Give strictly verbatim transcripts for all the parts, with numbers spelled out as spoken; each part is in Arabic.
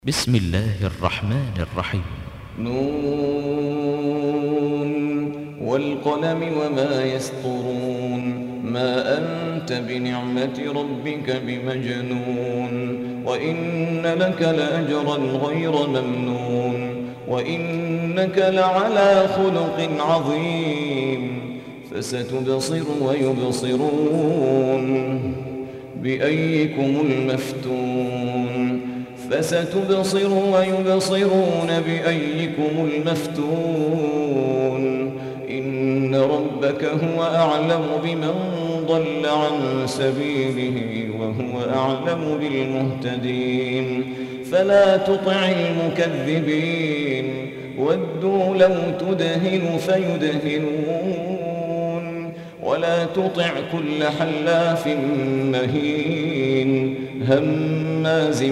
بسم الله الرحمن الرحيم. نون والقلم وما يسطرون. ما أنت بنعمة ربك بمجنون. وإن لك لأجرا غير ممنون. وإنك لعلى خلق عظيم. فستبصر ويبصرون بأيكم المفتون. فستبصر ويبصرون بأيكم المفتون. إن ربك هو أعلم بمن ضل عن سبيله وهو أعلم بالمهتدين. فلا تطع المكذبين ودوا لو تدهن فيدهنون. ولا تطع كل حلاف مهين هماز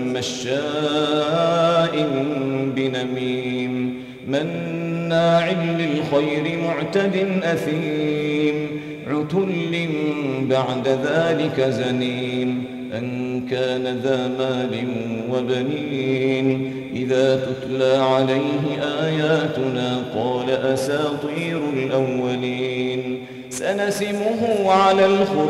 مشاء بنميم مناع للخير معتد أثيم عتل بعد ذلك زنيم أن كان ذا مال وبنين. إذا تتلى عليه آياتنا قال أساطير الأولين. سنسمه على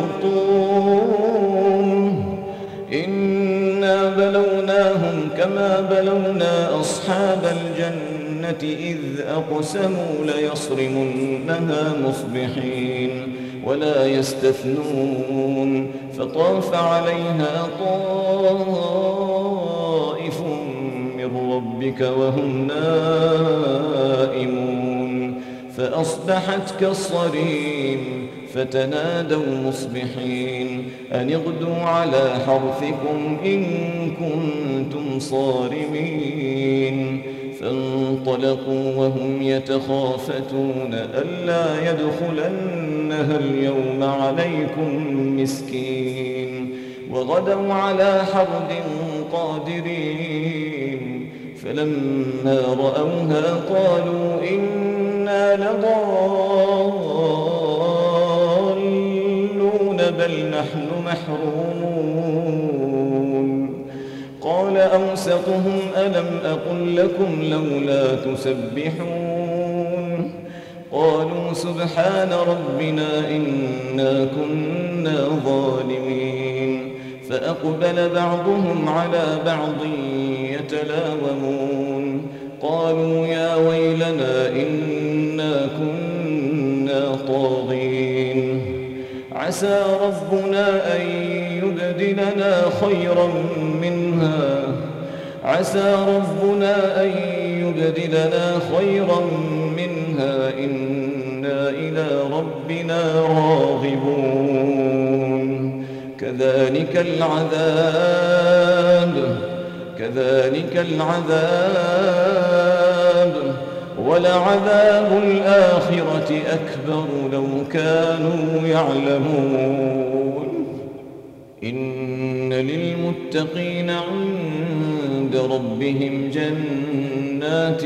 الخرطوم. إنا بلوناهم كما بلونا أصحاب الجنة إذ أقسموا ليصرمنها مصبحين ولا يستثنون. فطاف عليها طائف من ربك وهم نائمون فأصبحت كالصريم. فتنادوا مصبحين أن اغدوا على حرثكم إن كنتم صارمين. فانطلقوا وهم يتخافتون ألا يدخلنها اليوم عليكم مسكين. وغدوا على حرد قادرين. فلما رأوها قالوا إنا لضالون بل نحن محرومون. قال أوسطهم ألم أقل لكم لولا تسبحون. قالوا سبحان ربنا إنا كنا ظالمين. فأقبل بعضهم على بعض يتلاومون. قالوا يا ويلنا إنا كنا طاغين. عسى ربنا أن يبدلنا خيرا منها عسى ربنا أن يبدلنا خيرا منها إنا إلى ربنا راغبون. كذلك العذاب كذلك العذاب ولعذاب الآخرة أكبر لو كانوا يعلمون. إن للمتقين عند ربهم جنات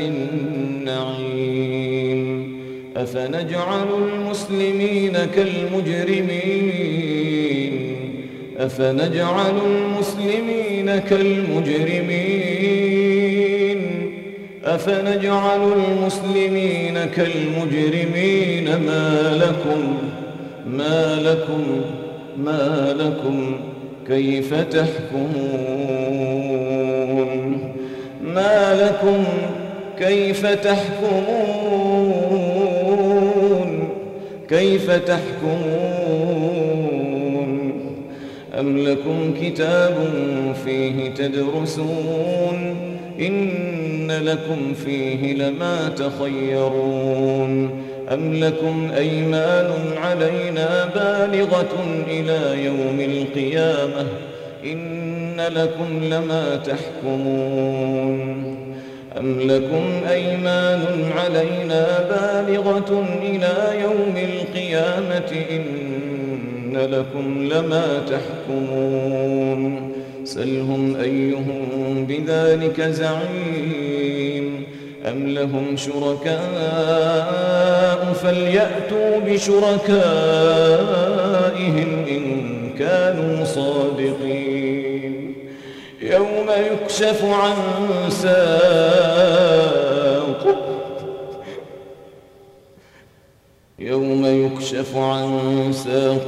النعيم. أفنجعل المسلمين كالمجرمين أفنجعل المسلمين كالمجرمين أفنجعل المسلمين كالمجرمين ما لكم ما لكم ما لكم كيف تحكمون ما لكم كيف تحكمون كيف تحكمون أم لكم كتاب فيه تدرسون إن لكم فيه لما تخيرون. أم لكم أيمان علينا بالغة إلى يوم القيامة إن لكم لما تحكمون. أم لكم أيمان علينا بالغة إلى يوم القيامة إن لكم لما تحكمون. سلهم أيهم بذلك زعيم. أم لهم شركاء فليأتوا بشركائهم إن كانوا صادقين. يوم يكشف عن ساق يوم يكشف عن ساق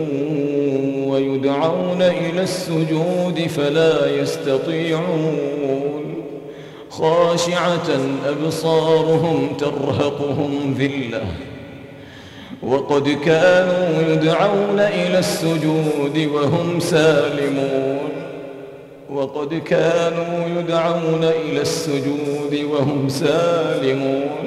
ويدعون إلى السجود فلا يستطيعون خاشعة أبصارهم ترهقهم ذلة وقد كانوا يدعون إلى السجود وهم سالمون وقد كانوا يدعون إلى السجود وهم سالمون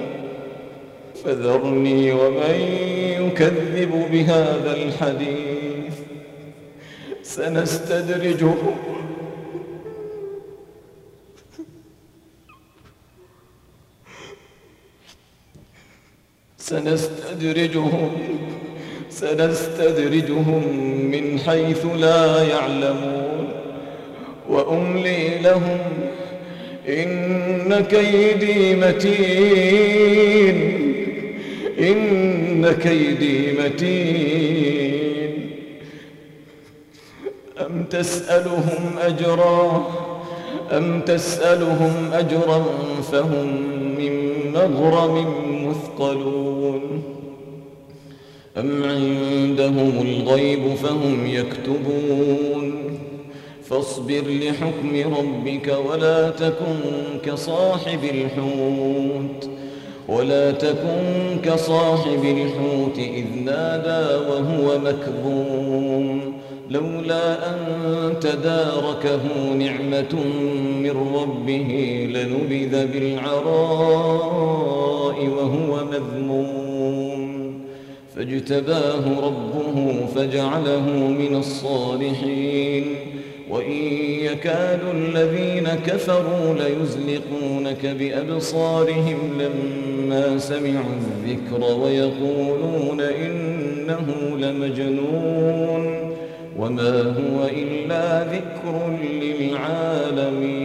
فذرني ومن يكذب بهذا الحديث سنستدرجهم سنستدرجهم سنستدرجهم من حيث لا يعلمون وأملي لهم إن كيدي متين إن كيدي متين أم تسألهم أجرا أم تسألهم أجرا فهم من مغرم مثقلون أم عندهم الغيب فهم يكتبون فاصبر لحكم ربك ولا تكن كصاحب الحوت ولا تكن كصاحب الحوت إذ نادى وهو مكظوم لولا أن تداركه نعمة من ربه لنبذ بالعراء وهو مذموم فاجتباه ربه فجعله من الصالحين وإن يكاد الذين كفروا ليزلقونك بأبصارهم لما سمعوا الذكر ويقولون إنه لمجنون وما هو إلا ذكر للعالمين.